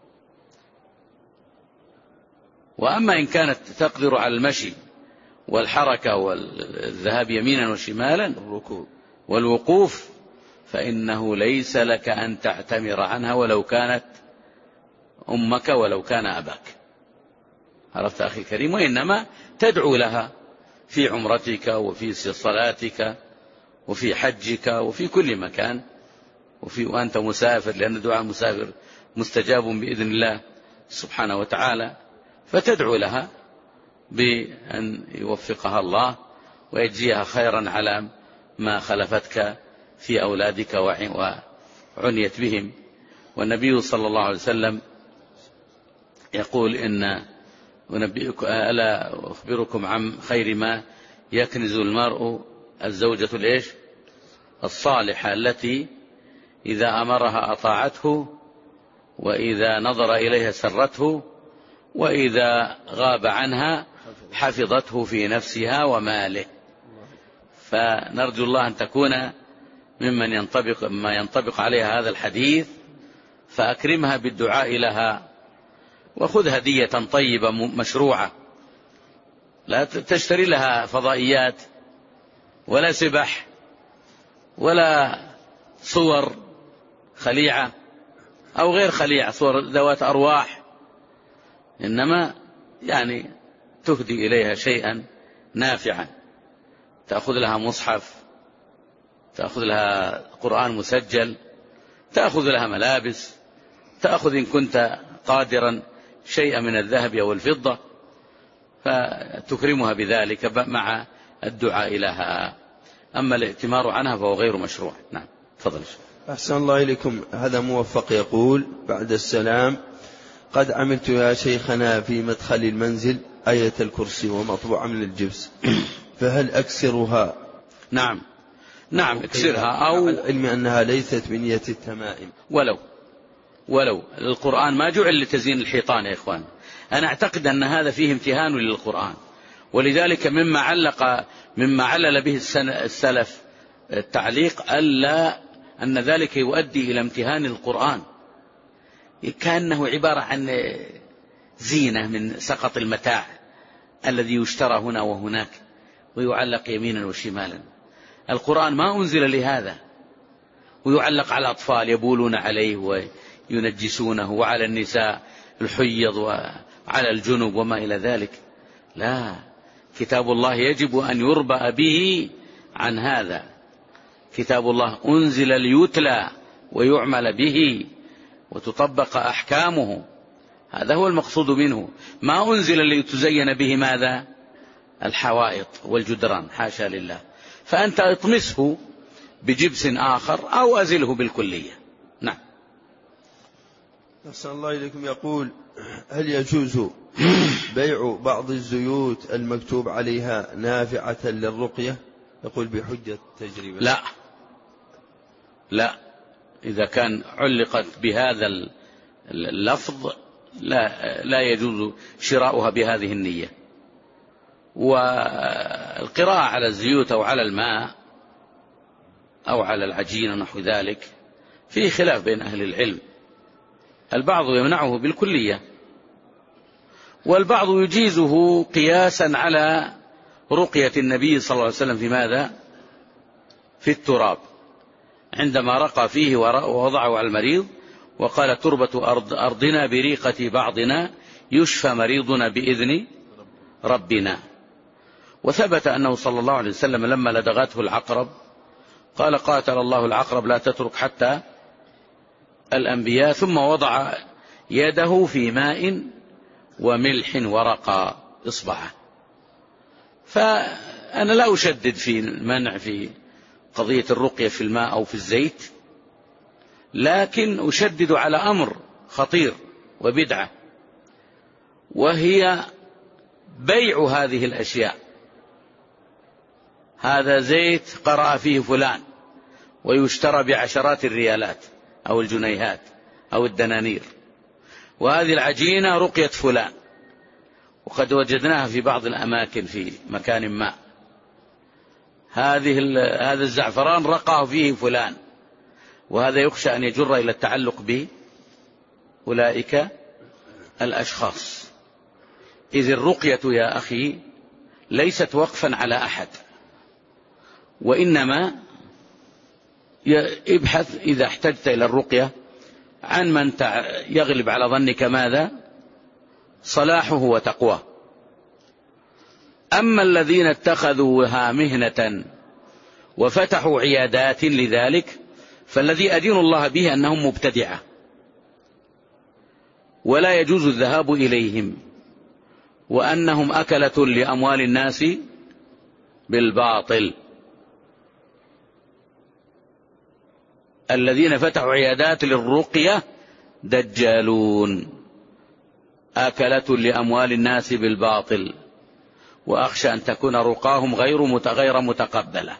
وأما إن كانت تقدر على المشي والحركة والذهاب يمينا وشمالا والوقوف فإنه ليس لك أن تعتمر عنها ولو كانت أمك ولو كان أباك. عرفت أخي الكريم؟ وإنما تدعو لها في عمرتك وفي صلاتك وفي حجك وفي كل مكان، وفي وأنت مسافر، لأن دعاء المسافر مستجاب بإذن الله سبحانه وتعالى، فتدعو لها بأن يوفقها الله ويجزيها خيرا على ما خلفتك في أولادك وعنيت بهم. والنبي صلى الله عليه وسلم يقول إن ونبئكم ألا أخبركم عن خير ما يكنز المرء الزوجة الإيش الصالحة التي إذا أمرها أطاعته، وإذا نظر إليها سرته، وإذا غاب عنها حفظته في نفسها وماله. فنرجو الله أن تكون ممن ينطبق ما ينطبق عليها هذا الحديث، فأكرمها بالدعاء لها، وخذ هدية طيبة مشروعة، لا تشتري لها فضائيات ولا سبح ولا صور خليعة أو غير خليعة، صور ذوات أرواح، إنما يعني تهدي إليها شيئا نافعا، تأخذ لها مصحف، تأخذ لها قرآن مسجل، تأخذ لها ملابس، تأخذ إن كنت قادرا شيئا من الذهب أو الفضة، فتكرمها بذلك مع الدعاء لها. أما الائتمار عنها فهو غير مشروع. نعم تفضل. أحسن الله إليكم. هذا موفق يقول بعد السلام: قد عملت يا شيخنا في مدخل المنزل آية الكرسي ومطبوعة من الجبس، فهل أكسرها؟ نعم نعم اكسرها، أو العلم أنها ليست بنية التمائم. ولو ولو القرآن ما جعل لتزيين الحيطان يا إخوان. أنا أعتقد أن هذا فيه امتهان للقرآن، ولذلك مما علق مما علل به السلف التعليق ألا أن ذلك يؤدي إلى امتهان القرآن، كأنه عبارة عن زينة من سقط المتاع الذي يشترى هنا وهناك ويعلق يمينا وشمالا. القرآن ما أنزل لهذا، ويعلق على الأطفال يبولون عليه وينجسونه، وعلى النساء الحيض وعلى الجنوب وما إلى ذلك. لا، كتاب الله يجب أن يربأ به عن هذا. كتاب الله أنزل ليتلى ويعمل به وتطبق أحكامه، هذا هو المقصود منه. ما أنزل ليتزين به ماذا؟ الحوائط والجدران، حاشا لله. فأنت اطمسه بجبس آخر أو أزله بالكلية. نعم. أحسن الله إليكم. يقول: هل يجوز بيع بعض الزيوت المكتوب عليها نافعة للرقية؟ يقول بحجة تجربة. لا لا، إذا كان علقت بهذا اللفظ لا, لا يجوز شراؤها بهذه النية. والقراءة على الزيوت أو على الماء أو على العجين نحو ذلك فيه خلاف بين أهل العلم، البعض يمنعه بالكلية، والبعض يجيزه قياسا على رقية النبي صلى الله عليه وسلم في ماذا؟ في التراب، عندما رقى فيه ووضعه على المريض وقال: تربة أرض أرضنا بريقة بعضنا يشفى مريضنا بإذن ربنا. وثبت أنه صلى الله عليه وسلم لما لدغته العقرب قال: قاتل الله العقرب لا تترك حتى الأنبياء، ثم وضع يده في ماء وملح ورقى إصبعه. فأنا لا أشدد في المنع في قضية الرقية في الماء أو في الزيت، لكن أشدد على أمر خطير وبدعة، وهي بيع هذه الأشياء. هذا زيت قرأ فيه فلان ويشترى بعشرات الريالات أو الجنيهات أو الدنانير، وهذه العجينة رقية فلان وقد وجدناها في بعض الأماكن في مكان ما، هذه هذا الزعفران رقاه فيه فلان، وهذا يخشى أن يجر إلى التعلق بأولئك الأشخاص. إذ الرقية يا أخي ليست وقفا على أحد، وإنما ابحث إذا احتجت إلى الرقية عن من يغلب على ظنك ماذا؟ صلاحه وتقواه. أما الذين اتخذوها مهنة وفتحوا عيادات لذلك فالذي أدين الله به أنهم مبتدعة، ولا يجوز الذهاب إليهم، وأنهم أكلة لأموال الناس بالباطل. الذين فتحوا عيادات للرقية دجالون، أكلة لأموال الناس بالباطل، وأخشى أن تكون رقاهم غير متغير متقبلة،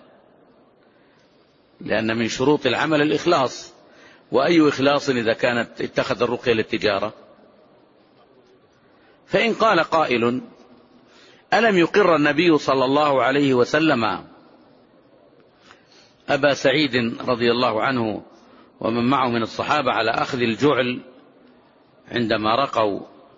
لأن من شروط العمل الإخلاص، وأي إخلاص إذا كانت اتخذ الرقية للتجارة؟ فإن قال قائل: ألم يقر النبي صلى الله عليه وسلم أبا سعيد رضي الله عنه ومن معه من الصحابة على أخذ الجعل عندما رقوا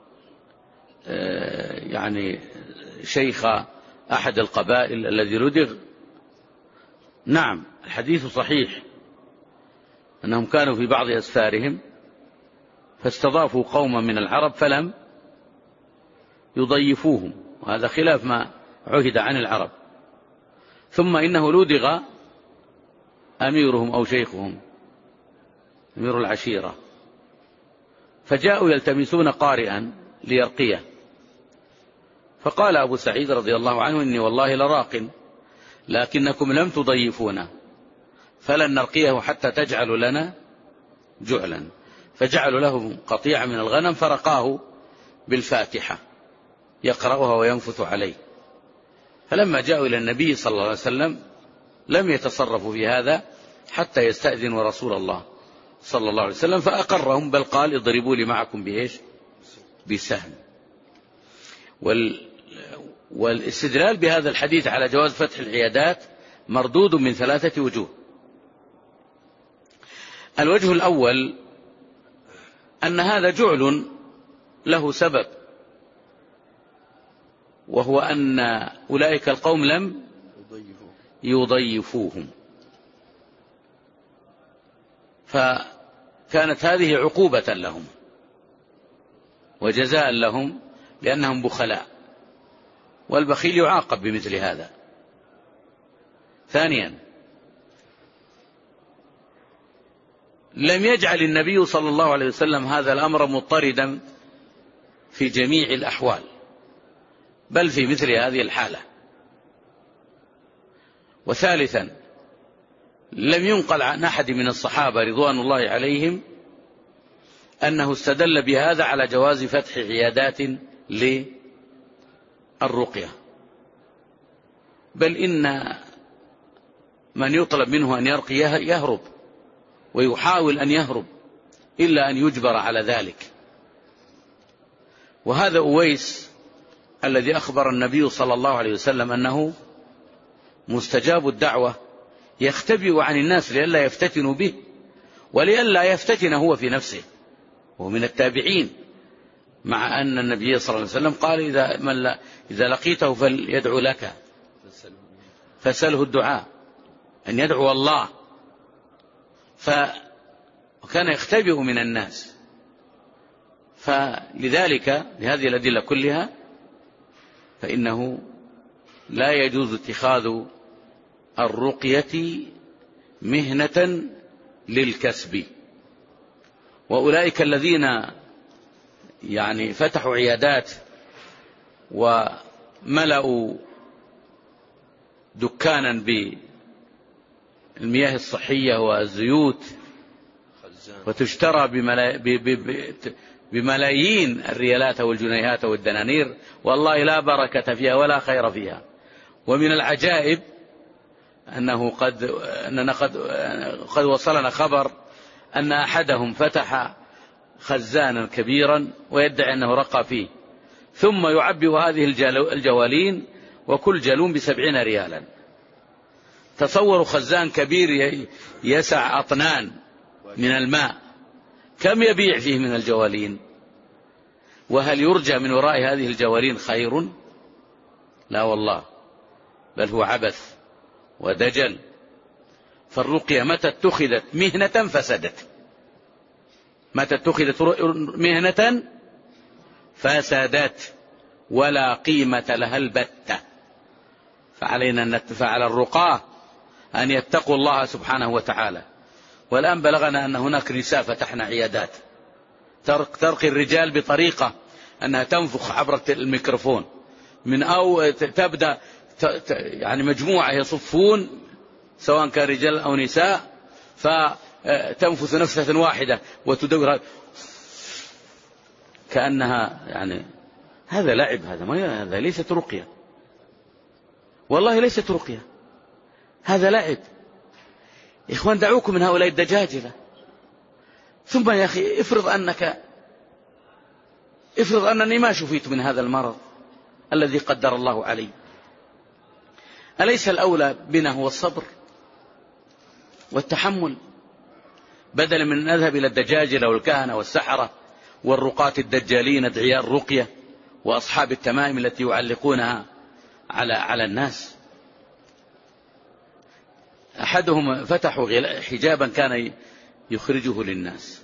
يعني شيخ أحد القبائل الذي لدغ؟ نعم، الحديث صحيح أنهم كانوا في بعض أسفارهم فاستضافوا قوما من العرب فلم يضيفوهم، وهذا خلاف ما عهد عن العرب. ثم إنه لدغ أميرهم أو شيخهم، أمير العشيرة، فجاءوا يلتمسون قارئا ليرقيه، فقال أبو سعيد رضي الله عنه: إني والله لراق، لكنكم لم تضيفونا، فلن نرقيه حتى تجعلوا لنا جعلا. فجعلوا له قطيعة من الغنم فرقاه بالفاتحة يقرأها وينفث عليه. فلما جاءوا إلى النبي صلى الله عليه وسلم لم يتصرفوا في هذا حتى يستأذنوا رسول الله صلى الله عليه وسلم، فأقرهم، بل قال: اضربوا لي معكم بإيش؟ بسهم. وال... والاستدلال بهذا الحديث على جواز فتح العيادات مردود من ثلاثة وجوه. الوجه الأول أن هذا جعل له سبب، وهو أن أولئك القوم لم يضيفوهم، فكانت هذه عقوبة لهم وجزاء لهم لأنهم بخلاء، والبخيل يعاقب بمثل هذا. ثانيا، لم يجعل النبي صلى الله عليه وسلم هذا الأمر مضطردا في جميع الأحوال، بل في مثل هذه الحالة. وثالثا، لم ينقل عن أحد من الصحابة رضوان الله عليهم أنه استدل بهذا على جواز فتح عيادات للرقية، بل إن من يطلب منه أن يرقي يهرب ويحاول أن يهرب إلا أن يجبر على ذلك. وهذا أويس الذي أخبر النبي صلى الله عليه وسلم أنه مستجاب الدعوة يختبئ عن الناس لئلا يفتتنوا به ولئلا يفتتن هو في نفسه، وهو من التابعين، مع أن النبي صلى الله عليه وسلم قال إذا, من لا إذا لقيته فليدعو لك فسأله الدعاء أن يدعو الله، فكان يختبئ من الناس. فلذلك لهذه الأدلة كلها فإنه لا يجوز اتخاذ الرقية مهنة للكسب. وأولئك الذين يعني فتحوا عيادات وملأوا دكانا بالمياه الصحية والزيوت وتشترى بملايين الريالات والجنيهات والدنانير، والله لا بركة فيها ولا خير فيها. ومن العجائب أنه قد, أننا قد, قد وصلنا خبر أن أحدهم فتح خزانا كبيرا ويدعي أنه رقى فيه، ثم يعبئ هذه الجوالين وكل جالون بسبعين ريالا. تصوروا خزان كبير يسع أطنان من الماء، كم يبيع فيه من الجوالين؟ وهل يرجى من وراء هذه الجوالين خير؟ لا والله، بل هو عبث ودجل. فالرقية متى اتخذت مهنة فسدت، متى اتخذت مهنة فسدت ولا قيمة لها البتة. فعلينا أن نتفع على الرقاة أن يتقوا الله سبحانه وتعالى. والآن بلغنا أن هناك نساء فتحنا عيادات ترقي الرجال بطريقة أنها تنفخ عبر الميكروفون من أو تبدأ يعني مجموعة يصفون سواء كان رجال أو نساء، فتنفث نفسة واحدة وتدور كأنها يعني هذا لعب، هذا ما هذا ليست رقية، والله ليست رقية، هذا لعب. إخوان دعوكم من هؤلاء الدجاجلة. ثم يا أخي افرض أنك افرض أنني ما شفيت من هذا المرض الذي قدر الله علي، أليس الأولى بنا هو الصبر والتحمل، بدلا من أن نذهب إلى الدجاجلة والكهنة والسحرة والرقاة الدجالين أدعياء الرقية وأصحاب التمائم التي يعلقونها على على الناس. أحدهم فتحوا حجابا كان يخرجه للناس،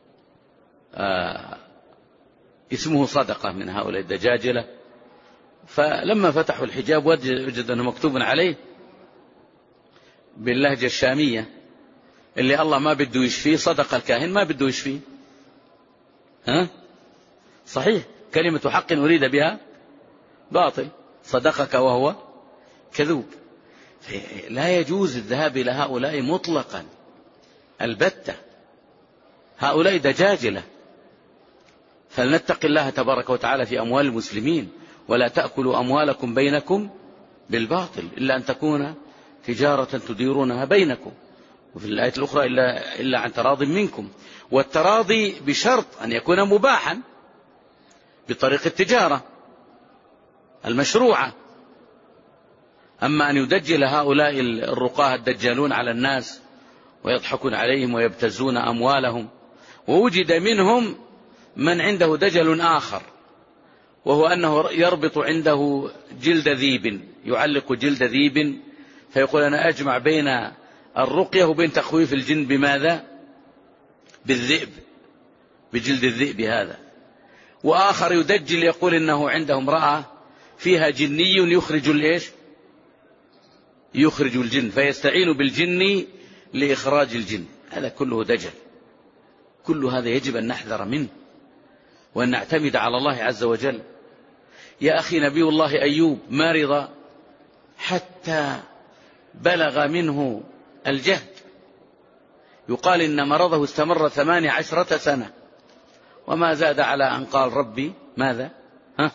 آه اسمه صدقة من هؤلاء الدجاجلة. فلما فتحوا الحجاب وجد أنه مكتوب عليه باللهجة الشامية اللي الله ما بده يشفيه، صدق الكاهن ما بده يشفيه. ها صحيح، كلمة حق أريد بها باطل، صدقك وهو كذوب. لا يجوز الذهاب إلى هؤلاء مطلقا البتة، هؤلاء دجاجلة. فلنتق الله تبارك وتعالى في أموال المسلمين، ولا تأكلوا أموالكم بينكم بالباطل إلا أن تكون تجارة تديرونها بينكم، وفي الآية الأخرى إلا, إلا عن تراض منكم. والتراضي بشرط أن يكون مباحا بطريق التجارة، المشروعة. أما أن يدجل هؤلاء الرقاة الدجالون على الناس ويضحكون عليهم ويبتزون أموالهم. ووجد منهم من عنده دجل آخر، وهو أنه يربط عنده جلد ذيب، يعلق جلد ذيب، فيقول أنا أجمع بين الرقية وبين تخويف الجن بماذا؟ بالذئب، بجلد الذئب هذا. وآخر يدجل يقول إنه عنده امرأة فيها جني يخرج الإيش؟ يخرج الجن، فيستعين بالجن لإخراج الجن. هذا كله دجل. كل هذا يجب أن نحذر منه وأن نعتمد على الله عز وجل. يا أخي نبي الله أيوب مرض حتى بلغ منه الجهد، يقال إن مرضه استمر ثمانية عشرة سنة وما زاد على أن قال ربي ماذا؟ ها؟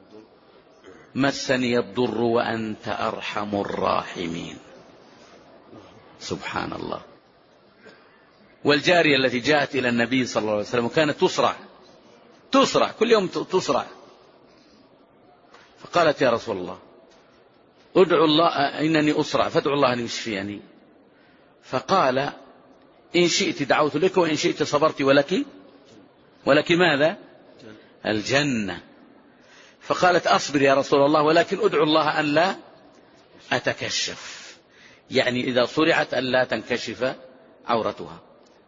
مسني الضر وأنت أرحم الراحمين. سبحان الله. والجارية التي جاءت إلى النبي صلى الله عليه وسلم كانت تصرع تصرع كل يوم تصرع، فقالت يا رسول الله ادعو الله إنني أسرع فادعو الله أن يشفيني. فقال إن شئت دعوت لك وإن شئت صبرت ولك ولك ماذا؟ الجنة. فقالت أصبر يا رسول الله ولكن أدعو الله أن لا أتكشف، يعني إذا صرعت أن لا تنكشف عورتها.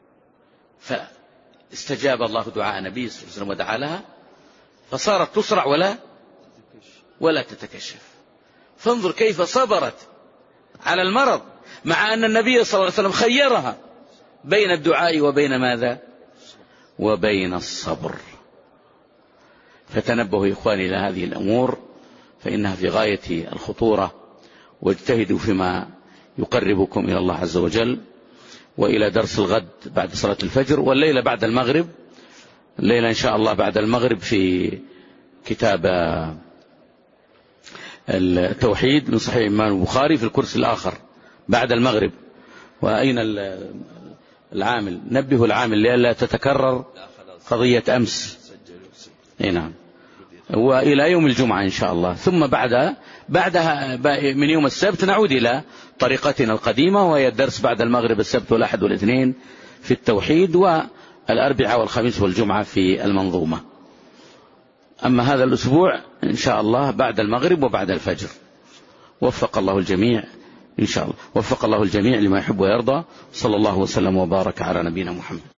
فاستجاب الله دعاء النبي صلى الله عليه وسلم ودعا لها، فصارت تسرع ولا ولا تتكشف. فانظر كيف صبرت على المرض، مع أن النبي صلى الله عليه وسلم خيرها بين الدعاء وبين ماذا؟ وبين الصبر. فتنبهوا يا إخواني إلى هذه الأمور فإنها في غاية الخطورة، واجتهدوا فيما يقربكم إلى الله عز وجل. وإلى درس الغد بعد صلاة الفجر، والليلة بعد المغرب، الليلة إن شاء الله بعد المغرب في كتاب التوحيد من صحيح الإمام البخاري في الكرسي الآخر بعد المغرب. وأين العامل؟ نبه العامل لئلا تتكرر قضية أمس. نعم. وإلى يوم الجمعة إن شاء الله، ثم بعد بعدها من يوم السبت نعود إلى طريقتنا القديمة، وهي الدرس بعد المغرب السبت والأحد والاثنين في التوحيد، والأربعاء والخميس والجمعة في المنظومة. أما هذا الأسبوع إن شاء الله بعد المغرب وبعد الفجر. وفق الله الجميع إن شاء الله، وفق الله الجميع لما يحب ويرضى. صلى الله وسلم وبارك على نبينا محمد.